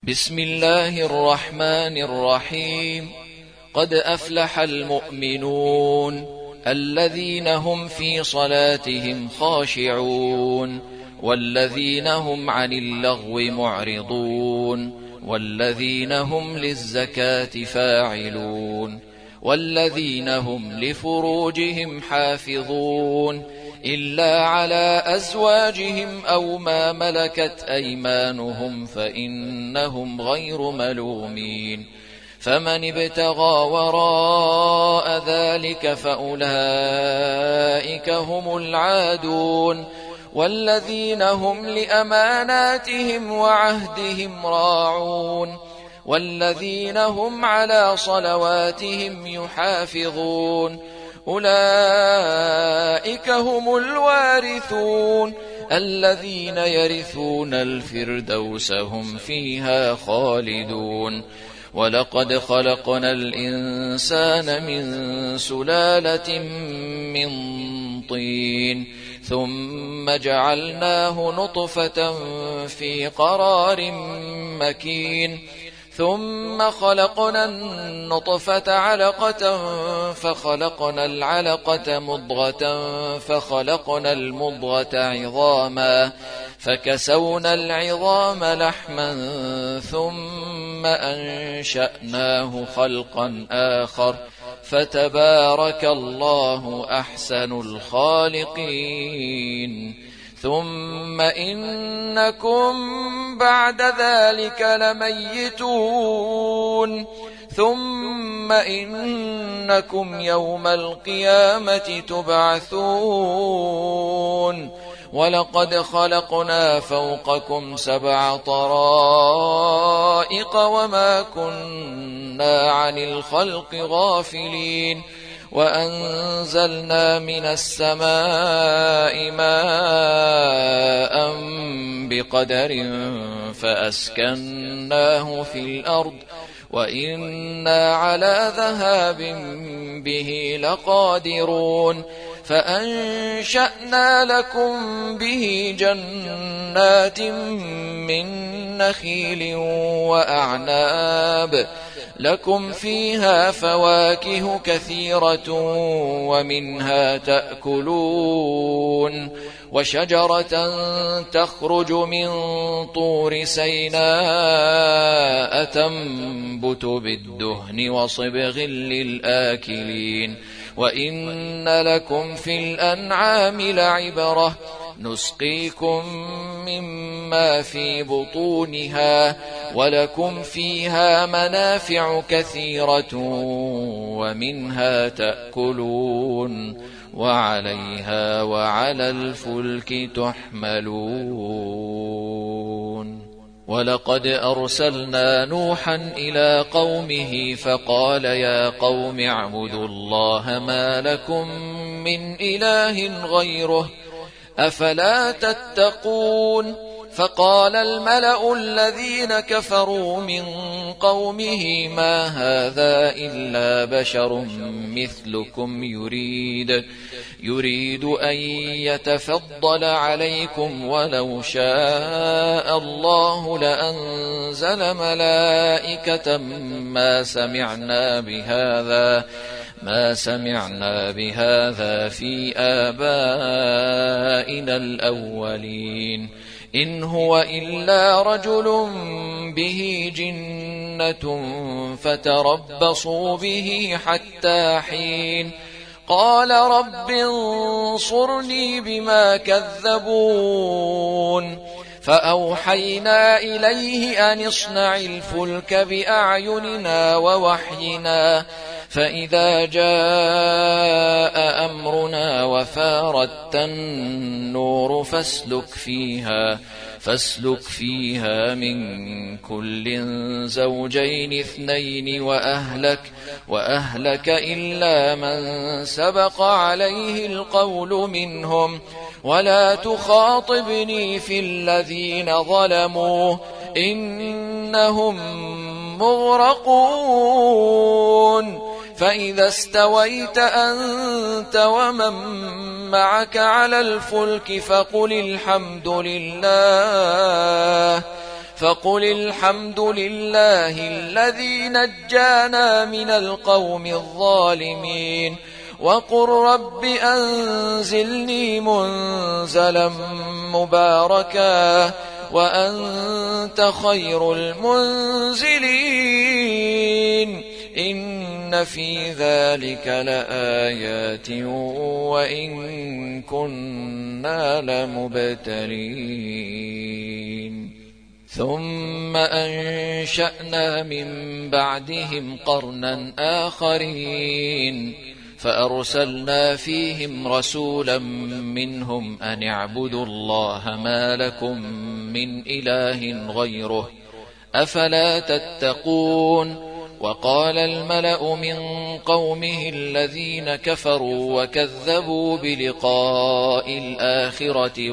بسم الله الرحمن الرحيم. قد أفلح المؤمنون الذين هم في صلاتهم خاشعون والذين هم عن اللغو معرضون والذين هم للزكاة فاعلون والذين هم لفروجهم حافظون إلا على أزواجهم أو ما ملكت أيمانهم فإنهم غير ملومين. فمن ابتغى وراء ذلك فأولئك هم العادون والذين هم لأماناتهم وعهدهم راعون والذين هم على صلواتهم يحافظون. أولئك هم الوارثون الذين يرثون الفردوس هم فيها خالدون. ولقد خلقنا الإنسان من سلالة من طين ثم جعلناه نطفة في قرار مكين ثم خلقنا النطفة علقة فخلقنا العلقة مضغة فخلقنا المضغة عظاما فكسونا العظام لحما ثم أنشأناه خلقا آخر فتبارك الله أحسن الخالقين. ثم إنكم بعد ذلك لميتون ثم إنكم يوم القيامة تبعثون. ولقد خلقنا فوقكم 7 طرائق وما كنا عن الخلق غافلين وأنزلنا من السماء ماء بقدر فأسكناه في الأرض وإنا على ذهاب به لقادرون. فأنشأنا لكم به جنات من نخيل وأعناب لكم فيها فواكه كثيرة ومنها تأكلون. وشجرة تخرج من طور سيناء تنبت بالدهن وصبغ للآكلين. وإن لكم في الأنعام لعبرة نسقيكم مما في بطونها ولكم فيها منافع كثيرة ومنها تأكلون وعليها وعلى الفلك تحملون. ولقد أرسلنا نوحا إلى قومه فقال يا قوم اعبدوا الله ما لكم من إله غيره أفلا تتقون. فقال الملأ الذين كفروا من قومه ما هذا إلا بشر مثلكم يريد أن يتفضل عليكم عليكم شاء الله لأنزل ملائكة ما سمعنا بهذا في آبائنا الأولين إن هو إلا رجل به جنة فتربصوا به حتى حين. قال رب انصرني بما كذبون. فأوحينا إليه أن اصنع الفلك بأعيننا ووحينا فإذا جاء أمرنا وفارت النور فاسلك فيها من كل زوجين 2 وأهلك إلا من سبق عليه القول منهم ولا تخاطبني في الذين ظلموا إنهم مغرقون. فإذا استويت أنت ومن معك على الفلك فقل الحمد لله فقل الحمد لله الذي نجانا من القوم الظالمين وقل رب أنزلني منزلا مباركا وأنت خير المنزلين إن في ذلك لآيات وإن كنا لمبتلين ثم أنشأنا من بعدهم قرنا آخرين فأرسلنا فيهم رسولا منهم أن اعبدوا الله ما لكم من إله غيره أفلا تتقون وقال الملأ من قومه الذين كفروا وكذبوا بلقاء الآخرة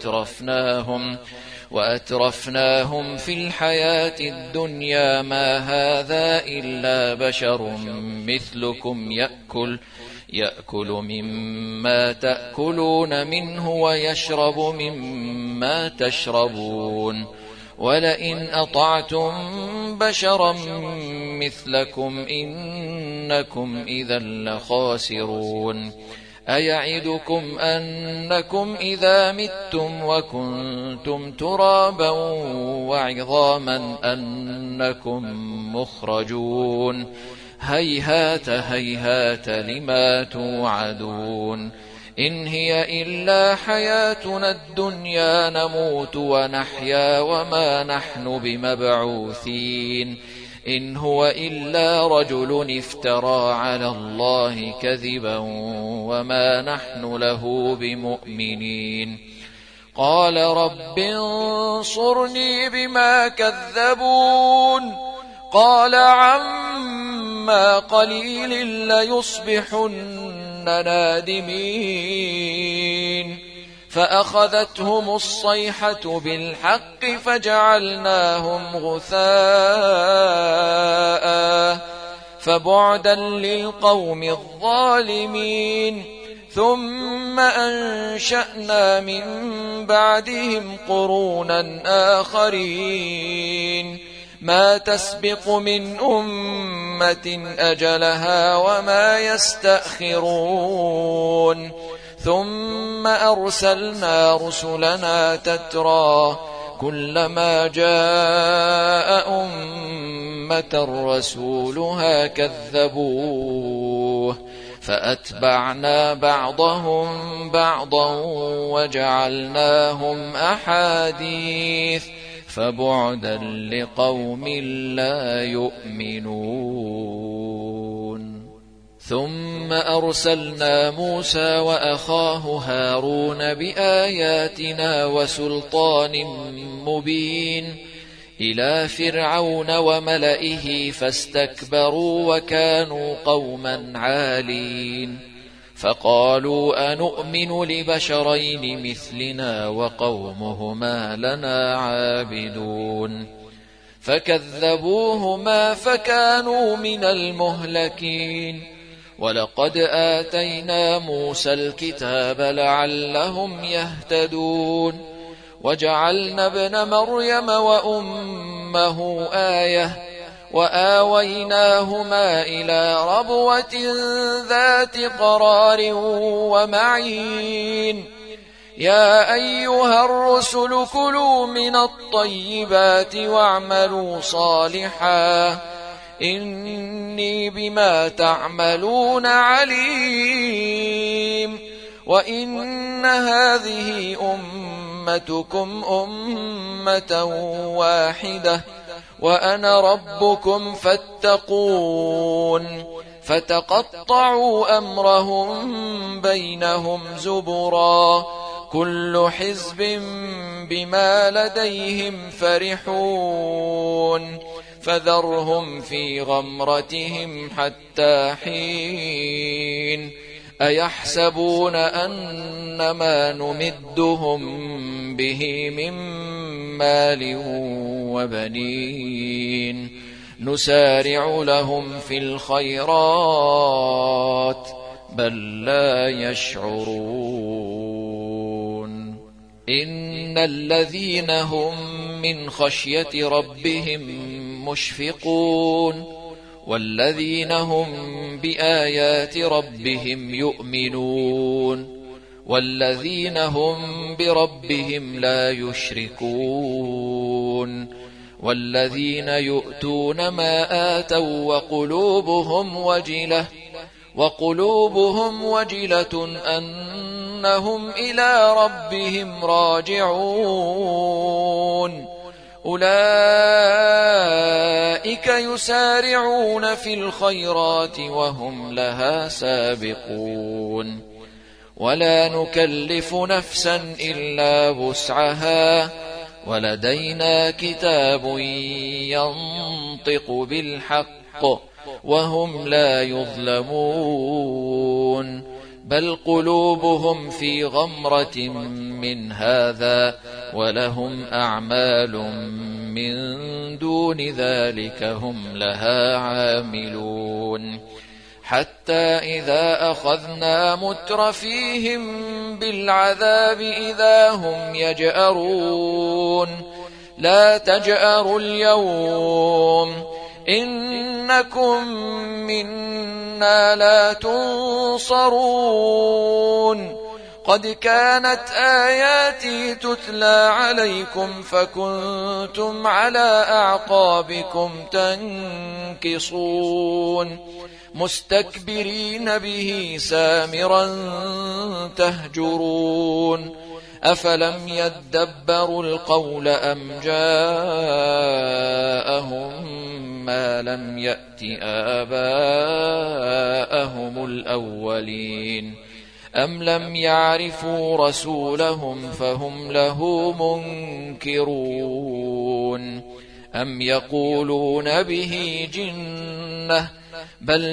وأترفناهم في الحياة الدنيا ما هذا إلا بشر مثلكم يأكل مما تأكلون منه ويشرب مما تشربون ولئن أطعتم بشرا مثلكم إنكم إذا لخاسرون أيعدكم أنكم إذا متم وكنتم ترابا وعظاما أنكم مخرجون هيهات هيهات لما توعدون إن هي إلا حياتنا الدنيا نموت ونحيا وما نحن بمبعوثين إن هو إلا رجل افترى على الله كذبا وما نحن له بمؤمنين قال رب انصرني بما كذبون قال عما قليل ليصبحن نادمين فأخذتهم الصيحة بالحق فجعلناهم غثاء فبعدا للقوم الظالمين ثم أنشأنا من بعدهم قرونا آخرين ما تسبق من أمة أجلها وما يستأخرون ثم أرسلنا رسلنا تترى كلما جاء أمة رسولها كذبوه فأتبعنا بعضهم بعضا وجعلناهم أحاديث فبعدا لقوم لا يؤمنون ثم أرسلنا موسى وأخاه هارون بآياتنا وسلطان مبين إلى فرعون وملئه فاستكبروا وكانوا قوما عالين فقالوا أنؤمن لبشرين مثلنا وقومهما لنا عابدون فكذبوهما فكانوا من المهلكين ولقد آتينا موسى الكتاب لعلهم يهتدون وجعلنا ابن مريم وأمه آية وآويناهما إلى ربوة ذات قرار ومعين يا أيها الرسل كلوا من الطيبات واعملوا صالحا إني بما تعملون عليم وإن هذه أمتكم أمة واحدة وأنا ربكم فاتقون فتقطعوا أمرهم بينهم زبرا كل حزب بما لديهم فرحون فذرهم في غمرتهم حتى حين أيحسبون أن ما نمدهم به من مال وبنين نسارع لهم في الخيرات بل لا يشعرون إن الذين هم من خشية ربهم مشفقون والذين هم بآيات ربهم يؤمنون والذين هم بربهم لا يشركون والذين يؤتون ما آتوا وقلوبهم وجلة أنهم إلى ربهم راجعون أولئك يسارعون في الخيرات وهم لها سابقون ولا نكلف نفسا إلا وسعها ولدينا كتاب ينطق بالحق وهم لا يظلمون بل قلوبهم في غمرة من هذا ولهم أعمال من دون ذلك هم لها عاملون حتى إذا أخذنا مترفيهم بالعذاب إذا هم يجأرون لا تجأروا اليوم إنكم منا لا تنصرون قد كانت آياتي تتلى عليكم فكنتم على أعقابكم تنكصون مستكبرين به سامرا تهجرون أفلم يدبروا القول أم جاءهم ما لم يأت آباءهم الأولين أم لم يعرفوا رسولهم فهم له منكرون أم يقولون به جنة بل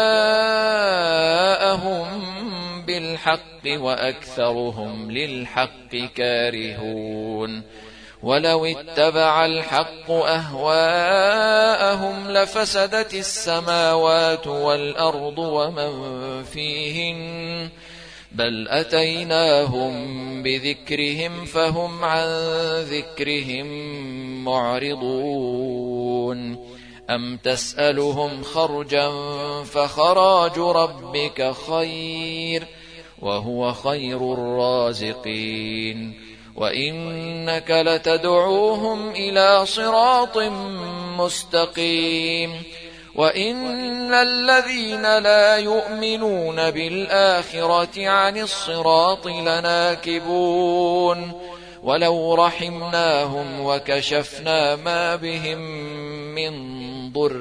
جاءهم بالحق وأكثرهم للحق كارهون ولو اتبع الحق أهواءهم لفسدت السماوات والأرض ومن فيهن بل أتيناهم بذكرهم فهم عن ذكرهم معرضون أم تسألهم خرجا فخراج ربك خير وهو خير الرازقين وإنك لتدعوهم إلى صراط مستقيم وإن الذين لا يؤمنون بالآخرة عن الصراط لناكبون ولو رحمناهم وكشفنا ما بهم من ضر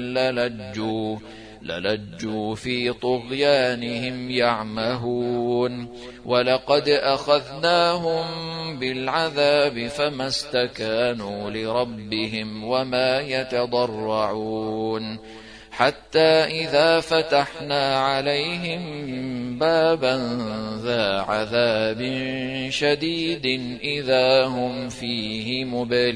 للجوا في طغيانهم يعمهون ولقد أخذناهم بالعذاب فما استكانوا لربهم وما يتضرعون حتى إذا فتحنا عليهم بابا ذا عذاب شديد إذا هم فيه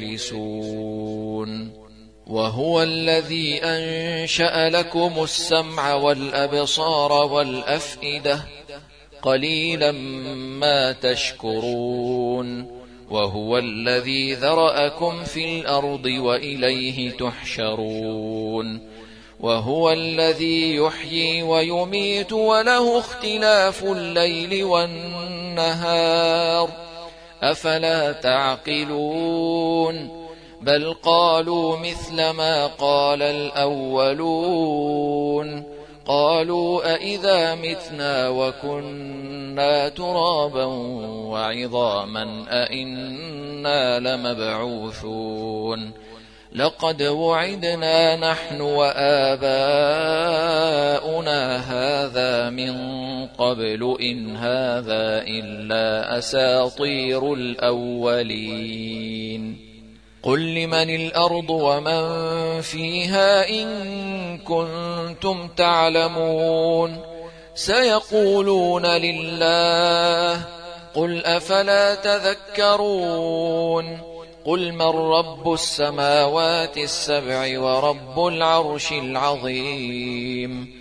مبلسون وهو الذي أنشأ لكم السمع والأبصار والأفئدة قليلا ما تشكرون وهو الذي ذرأكم في الأرض وإليه تحشرون وهو الذي يحيي ويميت وله اختلاف الليل والنهار أفلا تعقلون بل قالوا مثل ما قال الأولون قالوا أئذا متنا وكنا ترابا وعظاما أئنا لمبعوثون لقد وعدنا نحن وآباؤنا هذا من قبل إن هذا إلا أساطير الأولين قل لمن الأرض ومن فيها إن كنتم تعلمون سيقولون لله قل أفلا تذكرون قل من رب السماوات السبع ورب العرش العظيم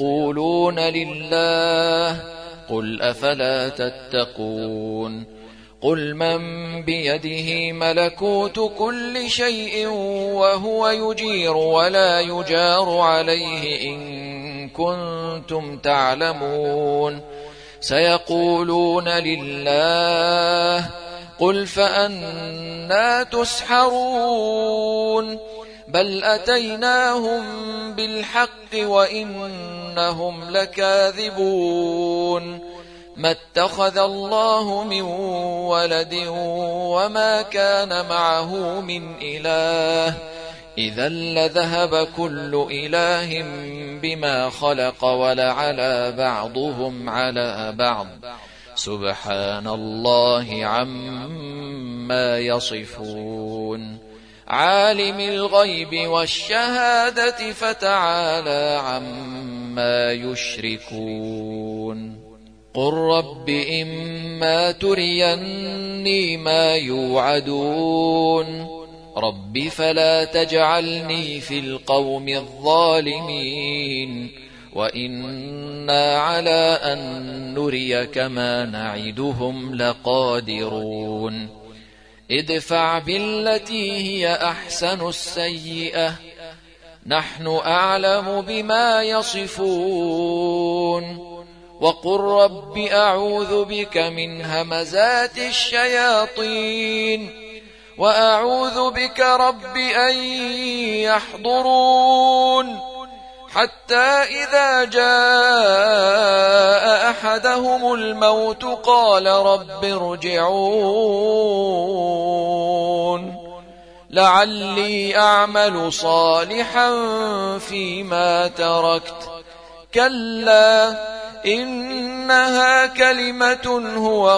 سيقولون لله قل أفلا تتقون قل من بيده ملكوت كل شيء وهو يجير ولا يجار عليه إن كنتم تعلمون سيقولون لله قل فأنى تسحرون بل أتيناهم بالحق وإنهم لكاذبون ما اتخذ الله من ولد وما كان معه من إله إذا لذهب كل إله بما خلق ولعلى بعضهم على بعض سبحان الله عما يصفون عالم الغيب والشهادة فتعالى عما يشركون قل رب إما تريني ما يوعدون رب فلا تجعلني في القوم الظالمين وإنا على أن نريك ما نعدهم لقادرون ادفع بالتي هي أحسن السيئة نحن أعلم بما يصفون وقل رب أعوذ بك من همزات الشياطين وأعوذ بك رب أن يحضرون حتى إذا جاء أحدهم الموت قال رب ارجعون لعلي أعمل صالحا فيما تركت كلا إنها كلمة هو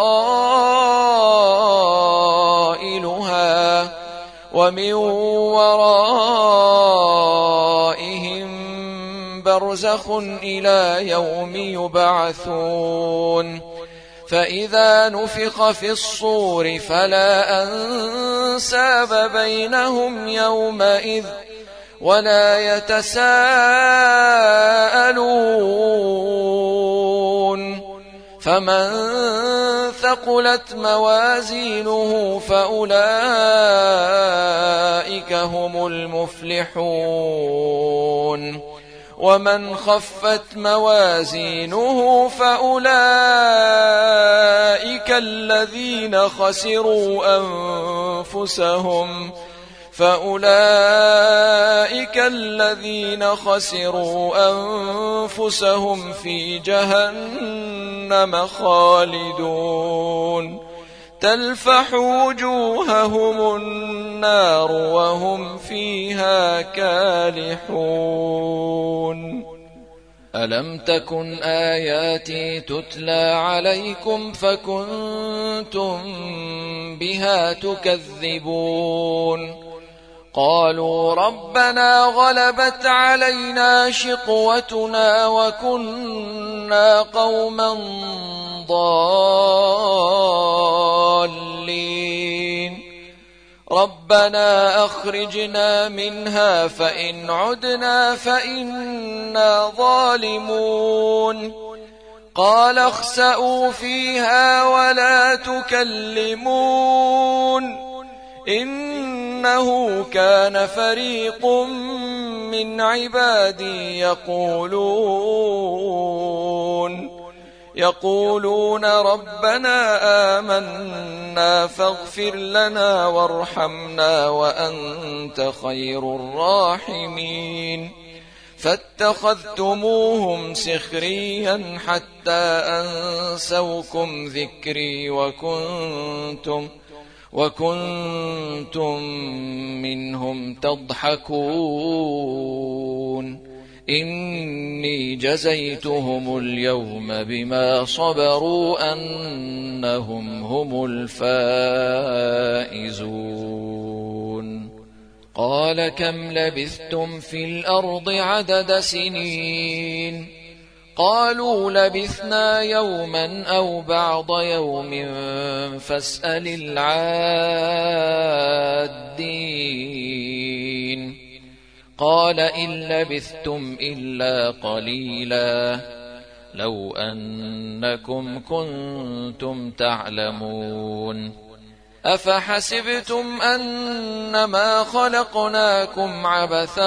قائلها ومن ورائهم برزخ إلى يوم يبعثون فإذا نفخ في الصور فلا أنساب بينهم يومئذ ولا يتساءلون فمن ثقلت موازينه فأولئك هم المفلحون ومن خفت موازينه فأولئك الذين خسروا أنفسهم في جهنم خالدون تلفح وجوههم النار وهم فيها كالحون ألم تكن آياتي تتلى عليكم فكنتم بها تكذبون قالوا ربنا غلبت علينا شقوتنا وكنا قوما ضالين ربنا أخرجنا منها فإن عدنا فإنا ظالمون قال اخسئوا فيها ولا تكلمون إنه كان فريق من عبادي يقولون ربنا آمنا فاغفر لنا وارحمنا وأنت خير الراحمين فاتخذتموهم سخريا حتى أنسوكم ذكري وكنتم منهم تضحكون إني جزيتهم اليوم بما صبروا أنهم هم الفائزون قال كم لبثتم في الأرض عدد سنين قالوا لبثنا يوما أو بعض يوم فاسأل العادين قال إن لبثتم إلا قليلا لو أنكم كنتم تعلمون أفحسبتم أنما خلقناكم عبثا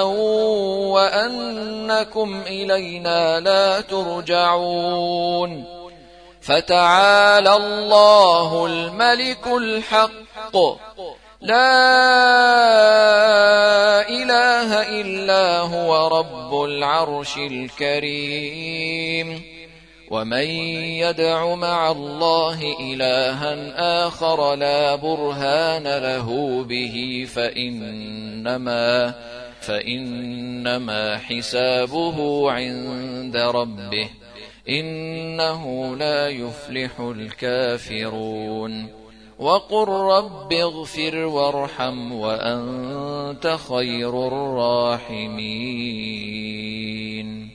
وأنكم إلينا لا ترجعون فتعالى الله الملك الحق لا إله إلا هو رب العرش الكريم ومن يدع مع الله إلها آخر لا برهان له به فإنما حسابه عند ربه إنه لا يفلح الكافرون وقل رب اغفر وارحم وأنت خير الراحمين